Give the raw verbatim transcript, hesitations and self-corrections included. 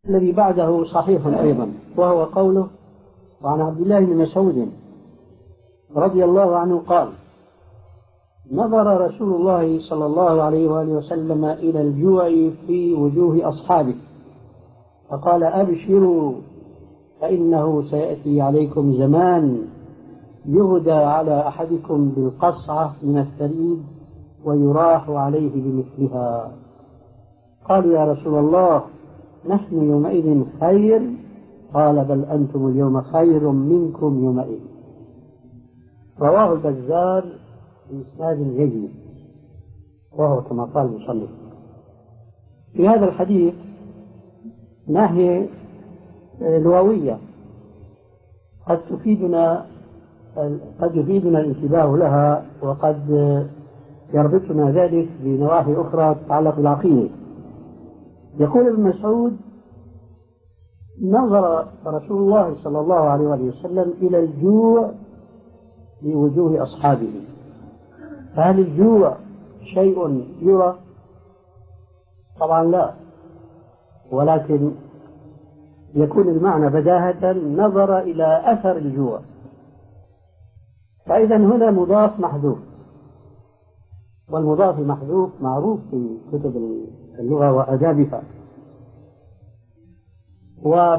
الذي بعده صحيح أيضا، وهو قوله: وعن عبد الله بن مسعود رضي الله عنه قال: نظر رسول الله صلى الله عليه وآله وسلم إلى الجوع في وجوه أصحابه فقال: أبشروا فإنه سيأتي عليكم زمان يهدى على أحدكم بالقصعة من الثريد ويراح عليه بمثلها. قالوا: يا رسول الله، نحن يومئذ خير. قال: بل أنتم اليوم خير منكم يومئذ. رواه البزار بإسناد جيد، وهو كما قال المصنف. في هذا الحديث ناحية لغوية قد تفيدنا قد يفيدنا الانتباه لها، وقد يربطنا ذلك بنواحي أخرى تتعلق بالعقيدة. يقول ابن مسعود: نظر رسول الله صلى الله عليه وسلم إلى الجوع في وجوه أصحابه. فهل الجوع شيء يرى؟ طبعا لا، ولكن يكون المعنى بداهة: نظر إلى أثر الجوع. فإذا هنا مضاف محذوف، والمضاف المحذوف معروف في كتب اللغة وآدابها.